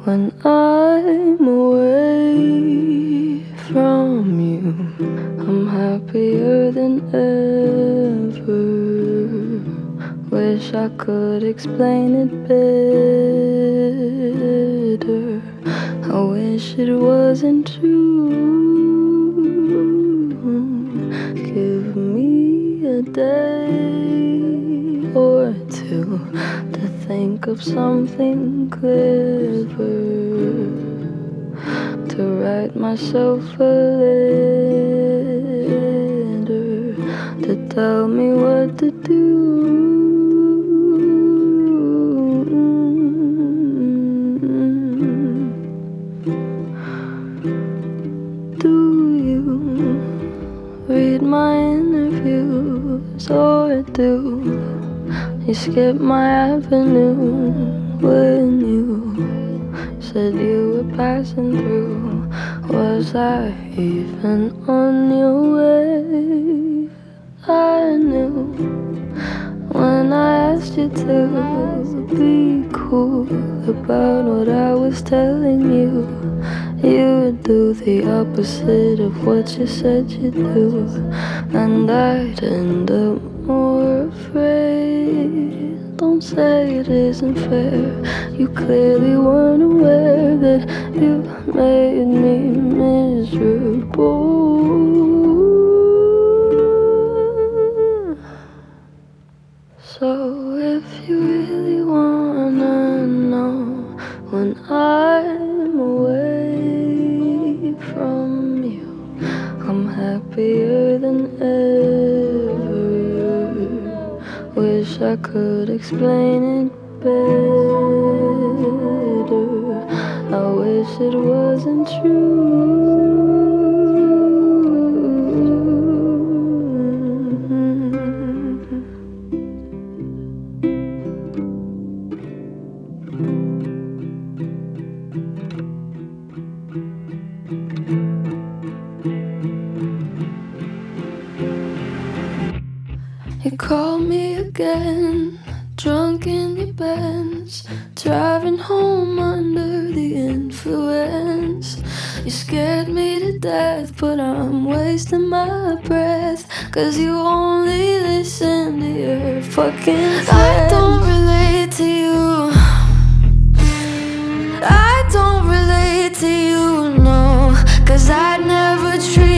when I'm away from you. I'm happier than ever. Wish I could explain it better. I wish it wasn't true. Give me a day or two to think of something clever, to write myself a letter, to tell me what to do. Do you read my interviews, or do you skip my avenue when you said you were passing through? Was I even on your way? I knew when I asked you to be cool about what I was telling you, you would do the opposite of what you said you'd do, and I'd end up more afraid. Don't say it isn't fair. You clearly weren't aware that you made me miserable. So if you really wanna know when I'm away from you, I'm happier than ever. Wish I could explain it better. I wish it wasn't true. You called me again, drunk in your Benz, driving home under the influence. You scared me to death, but I'm wasting my breath, 'cause you only listen to your fucking friends. I don't relate to you, I don't relate to you, no, 'cause I'd never treat